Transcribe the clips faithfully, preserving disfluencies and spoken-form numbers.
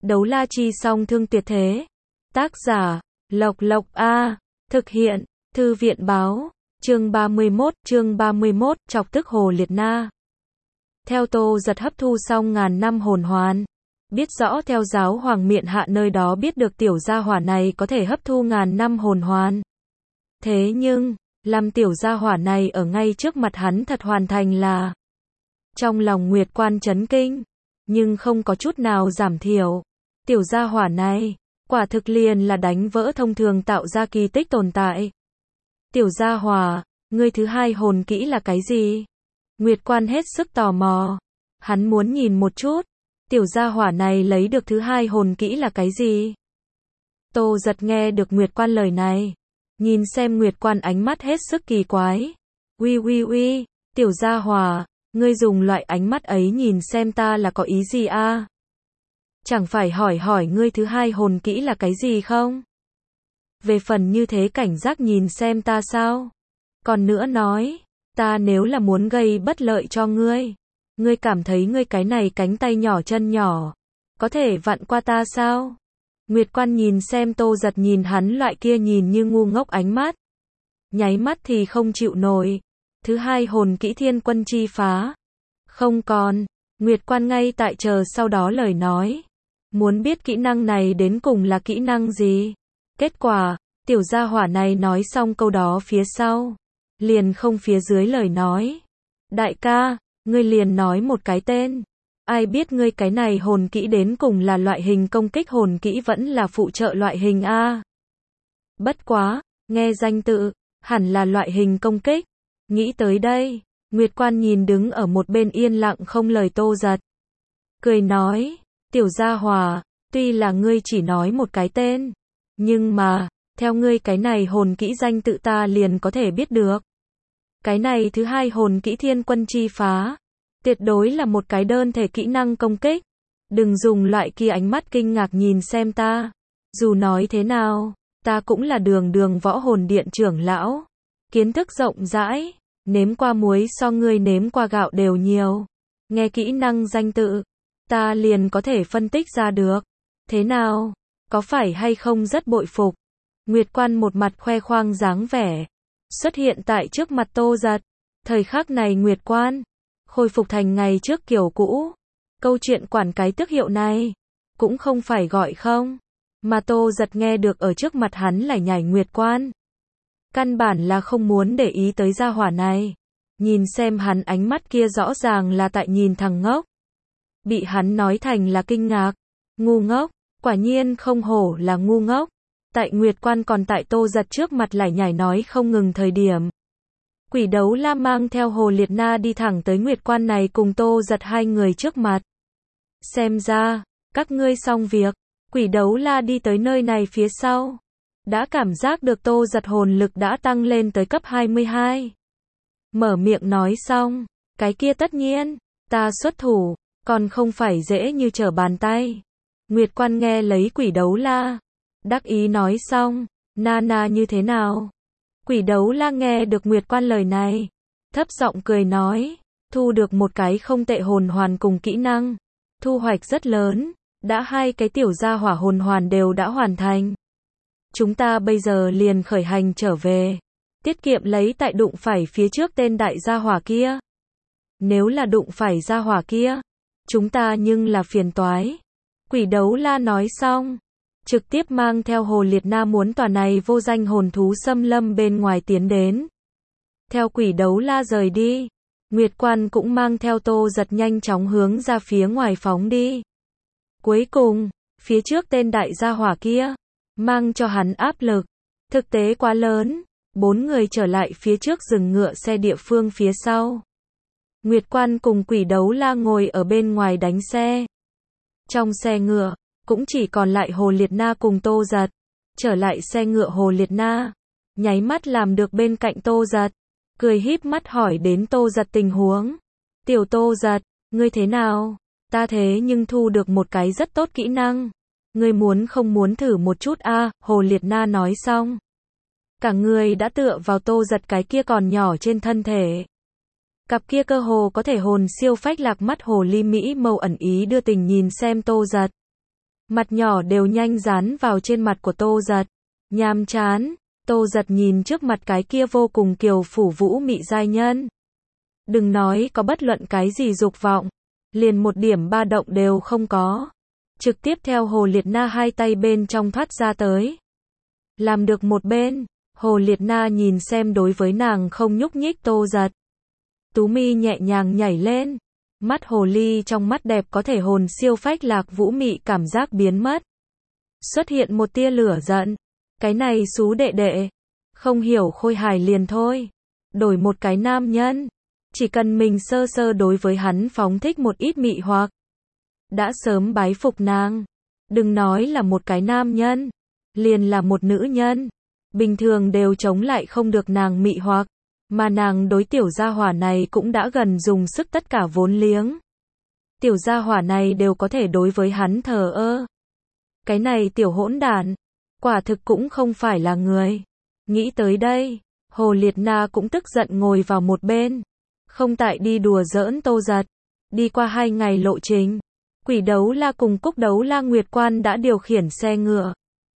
Đấu la chi song thương tuyệt thế. Tác giả, Lộc Lộc A. Thực hiện, Thư viện báo. Chương ba mươi mốt, chương ba mươi mốt, chọc tức Hồ Liệt Na. Theo Tô Giật hấp thu xong ngàn năm hồn hoàn, biết rõ theo giáo hoàng miện hạ nơi đó biết được tiểu gia hỏa này có thể hấp thu ngàn năm hồn hoàn. Thế nhưng, làm tiểu gia hỏa này ở ngay trước mặt hắn thật hoàn thành là. Trong lòng Nguyệt Quan chấn kinh, nhưng không có chút nào giảm thiểu. Tiểu gia hỏa này, quả thực liền là đánh vỡ thông thường tạo ra kỳ tích tồn tại. Tiểu gia hỏa, ngươi thứ hai hồn kỹ là cái gì? Nguyệt Quan hết sức tò mò. Hắn muốn nhìn một chút, tiểu gia hỏa này lấy được thứ hai hồn kỹ là cái gì? Tô Giật nghe được Nguyệt Quan lời này, nhìn xem Nguyệt Quan ánh mắt hết sức kỳ quái. Uy uy uy, tiểu gia hỏa, ngươi dùng loại ánh mắt ấy nhìn xem ta là có ý gì a? À? Chẳng phải hỏi hỏi ngươi thứ hai hồn kỹ là cái gì không? Về phần như thế cảnh giác nhìn xem ta sao? Còn nữa nói, ta nếu là muốn gây bất lợi cho ngươi, ngươi cảm thấy ngươi cái này cánh tay nhỏ chân nhỏ, có thể vặn qua ta sao? Nguyệt Quan nhìn xem Tô Giật nhìn hắn loại kia nhìn như ngu ngốc ánh mắt. Nháy mắt thì không chịu nổi. Thứ hai hồn kỹ Thiên Quân Chi Phá. Không còn. Nguyệt Quan ngay tại chờ sau đó lời nói. Muốn biết kỹ năng này đến cùng là kỹ năng gì? Kết quả, tiểu gia hỏa này nói xong câu đó phía sau, liền không phía dưới lời nói. Đại ca, ngươi liền nói một cái tên. Ai biết ngươi cái này hồn kỹ đến cùng là loại hình công kích hồn kỹ vẫn là phụ trợ loại hình a? Bất quá, nghe danh tự, hẳn là loại hình công kích. Nghĩ tới đây, Nguyệt Quan nhìn đứng ở một bên yên lặng không lời Tô Giật. Cười nói, tiểu gia hỏa, tuy là ngươi chỉ nói một cái tên, nhưng mà, theo ngươi cái này hồn kỹ danh tự ta liền có thể biết được. Cái này thứ hai hồn kỹ Thiên Quân Chi Phá, tuyệt đối là một cái đơn thể kỹ năng công kích. Đừng dùng loại kia ánh mắt kinh ngạc nhìn xem ta. Dù nói thế nào, ta cũng là đường đường võ hồn điện trưởng lão. Kiến thức rộng rãi, nếm qua muối so ngươi nếm qua gạo đều nhiều. Nghe kỹ năng danh tự, ta liền có thể phân tích ra được. Thế nào, có phải hay không rất bội phục? Nguyệt Quan một mặt khoe khoang dáng vẻ, xuất hiện tại trước mặt Tô Giật. Thời khắc này Nguyệt Quan khôi phục thành ngày trước kiểu cũ. Câu chuyện quản cái tước hiệu này cũng không phải gọi không, mà Tô Giật nghe được ở trước mặt hắn lải nhải Nguyệt Quan. Căn bản là không muốn để ý tới gia hỏa này. Nhìn xem hắn ánh mắt kia rõ ràng là tại nhìn thằng ngốc. Bị hắn nói thành là kinh ngạc. Ngu ngốc, quả nhiên không hổ là ngu ngốc. Tại Nguyệt Quan còn tại Tô Giật trước mặt lải nhải nói không ngừng thời điểm. Quỷ Đấu La mang theo Hồ Liệt Na đi thẳng tới Nguyệt Quan này cùng Tô Giật hai người trước mặt. Xem ra, các ngươi xong việc. Quỷ Đấu La đi tới nơi này phía sau, đã cảm giác được Tô Giật hồn lực đã tăng lên tới cấp hai mươi hai. Mở miệng nói xong, cái kia tất nhiên, ta xuất thủ, còn không phải dễ như trở bàn tay. Nguyệt Quan nghe lấy Quỷ Đấu La, đắc ý nói xong, na na như thế nào? Quỷ Đấu La nghe được Nguyệt Quan lời này, thấp giọng cười nói, thu được một cái không tệ hồn hoàn cùng kỹ năng, thu hoạch rất lớn, đã hai cái tiểu gia hỏa hồn hoàn đều đã hoàn thành. Chúng ta bây giờ liền khởi hành trở về, tiết kiệm lấy tại đụng phải phía trước tên đại gia hỏa kia. Nếu là đụng phải gia hỏa kia, chúng ta nhưng là phiền toái. Quỷ Đấu La nói xong, trực tiếp mang theo Hồ Liệt Na muốn tòa này vô danh hồn thú xâm lâm bên ngoài tiến đến. Theo Quỷ Đấu La rời đi, Nguyệt Quan cũng mang theo Tô Giật nhanh chóng hướng ra phía ngoài phóng đi. Cuối cùng, phía trước tên đại gia hỏa kia, mang cho hắn áp lực, thực tế quá lớn. Bốn người trở lại phía trước dừng ngựa xe địa phương phía sau. Nguyệt Quan cùng Quỷ Đấu La ngồi ở bên ngoài đánh xe. Trong xe ngựa, cũng chỉ còn lại Hồ Liệt Na cùng Tô Giật. Trở lại xe ngựa Hồ Liệt Na, nháy mắt làm được bên cạnh Tô Giật, cười híp mắt hỏi đến Tô Giật tình huống. Tiểu Tô Giật, ngươi thế nào? Ta thế nhưng thu được một cái rất tốt kỹ năng. Ngươi muốn không muốn thử một chút a? À? Hồ Liệt Na nói xong, cả người đã tựa vào Tô Giật cái kia còn nhỏ trên thân thể. Cặp kia cơ hồ có thể hồn siêu phách lạc mắt hồ ly mỹ mâu ẩn ý đưa tình nhìn xem Tô Giật. mặt nhỏ đều nhanh dán vào trên mặt của Tô Giật. Nhàm chán, Tô Giật nhìn trước mặt cái kia vô cùng kiều phủ vũ mị giai nhân. Đừng nói có bất luận cái gì dục vọng, liền một điểm ba động đều không có. Trực tiếp theo Hồ Liệt Na hai tay bên trong thoát ra tới. Làm được một bên, Hồ Liệt Na nhìn xem đối với nàng không nhúc nhích Tô Giật. Tú mi nhẹ nhàng nhảy lên. Mắt hồ ly trong mắt đẹp có thể hồn siêu phách lạc vũ mị cảm giác biến mất. Xuất hiện một tia lửa giận. Cái này xú đệ đệ. Không hiểu khôi hài liền thôi. Đổi một cái nam nhân. Chỉ cần mình sơ sơ đối với hắn phóng thích một ít mị hoặc. Đã sớm bái phục nàng. Đừng nói là một cái nam nhân. Liền là một nữ nhân. Bình thường đều chống lại không được nàng mị hoặc. Mà nàng đối tiểu gia hỏa này cũng đã gần dùng sức tất cả vốn liếng. Tiểu gia hỏa này đều có thể đối với hắn thờ ơ. Cái này tiểu hỗn đản, quả thực cũng không phải là người. Nghĩ tới đây, Hồ Liệt Na cũng tức giận ngồi vào một bên. Không tại đi đùa giỡn Tô Giật. Đi qua hai ngày lộ trình, Quỷ Đấu La cùng Cúc Đấu La Nguyệt Quan đã điều khiển xe ngựa.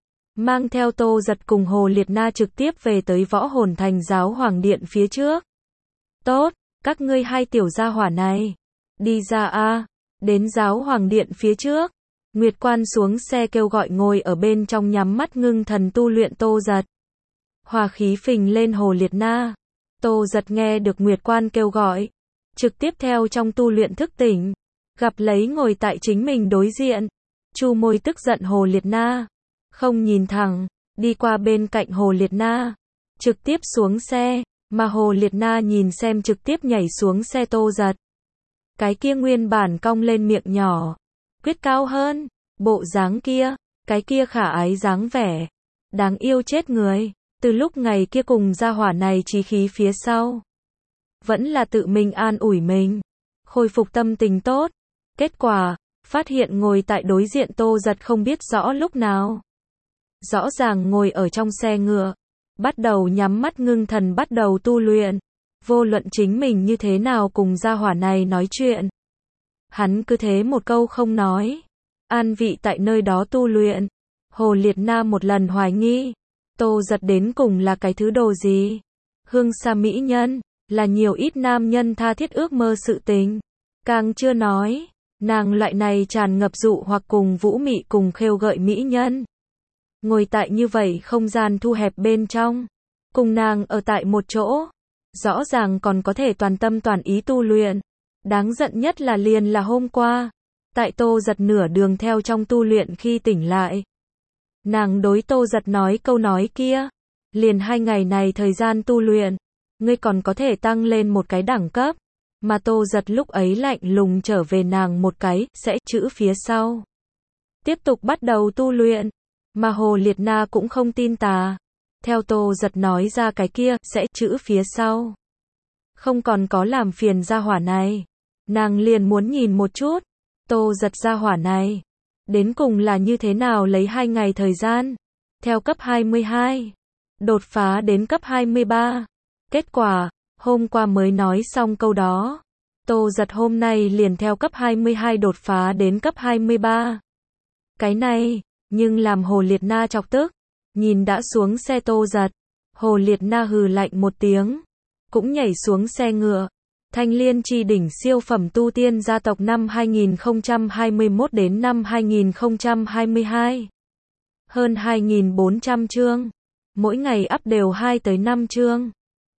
Mang theo Tô Giật cùng Hồ Liệt Na trực tiếp về tới Võ Hồn Thành Giáo Hoàng Điện phía trước. Tốt, các ngươi hai tiểu gia hỏa này. Đi ra a, đến Giáo Hoàng Điện phía trước. Nguyệt Quan xuống xe kêu gọi ngồi ở bên trong nhắm mắt ngưng thần tu luyện Tô Giật. Hòa khí phình lên Hồ Liệt Na. Tô Giật nghe được Nguyệt Quan kêu gọi. Trực tiếp theo trong tu luyện thức tỉnh. Gặp lấy ngồi tại chính mình đối diện. Chu môi tức giận Hồ Liệt Na. Không nhìn thẳng, đi qua bên cạnh Hồ Liệt Na. Trực tiếp xuống xe, mà Hồ Liệt Na nhìn xem trực tiếp nhảy xuống xe Tô Giật. Cái kia nguyên bản cong lên miệng nhỏ. Quyết cao hơn, bộ dáng kia, cái kia khả ái dáng vẻ. Đáng yêu chết người, từ lúc ngày kia cùng gia hỏa này chí khí phía sau. Vẫn là tự mình an ủi mình, khôi phục tâm tình tốt. Kết quả, phát hiện ngồi tại đối diện Tô Giật không biết rõ lúc nào. Rõ ràng ngồi ở trong xe ngựa, bắt đầu nhắm mắt ngưng thần bắt đầu tu luyện. Vô luận chính mình như thế nào cùng gia hỏa này nói chuyện. Hắn cứ thế một câu không nói. An vị tại nơi đó tu luyện. Hồ Liệt Na một lần hoài nghi. Tô Giật đến cùng là cái thứ đồ gì? Hương xa mỹ nhân, là nhiều ít nam nhân tha thiết ước mơ sự tình. Càng chưa nói, nàng loại này tràn ngập dụ hoặc cùng vũ mị cùng khêu gợi mỹ nhân. Ngồi tại như vậy không gian thu hẹp bên trong. Cùng nàng ở tại một chỗ. Rõ ràng còn có thể toàn tâm toàn ý tu luyện. Đáng giận nhất là liền là hôm qua. Tại Tô Giật nửa đường theo trong tu luyện khi tỉnh lại. Nàng đối Tô Giật nói câu nói kia. Liền hai ngày này thời gian tu luyện. Ngươi còn có thể tăng lên một cái đẳng cấp. Mà Tô Giật lúc ấy lạnh lùng trở về nàng một cái, sẽ chữ phía sau. Tiếp tục bắt đầu tu luyện. Mà Hồ Liệt Na cũng không tin tà. Theo Tô Giật nói ra cái kia, sẽ chữ phía sau. Không còn có làm phiền gia hỏa này. Nàng liền muốn nhìn một chút. Tô Giật gia hỏa này. Đến cùng là như thế nào lấy hai ngày thời gian. Theo cấp hai mươi hai. Đột phá đến cấp hai mươi ba. Kết quả, hôm qua mới nói xong câu đó. Tô Giật hôm nay liền theo cấp hai mươi hai đột phá đến cấp hai mươi ba. Cái này, nhưng làm Hồ Liệt Na chọc tức. Nhìn đã xuống xe Tô Giật. Hồ Liệt Na hừ lạnh một tiếng. Cũng nhảy xuống xe ngựa. Thanh Liên Chi Đỉnh siêu phẩm tu tiên gia tộc năm hai nghìn không trăm hai mươi mốt đến năm hai nghìn không trăm hai mươi hai. Hơn hai nghìn bốn trăm chương. Mỗi ngày up đều hai tới năm chương.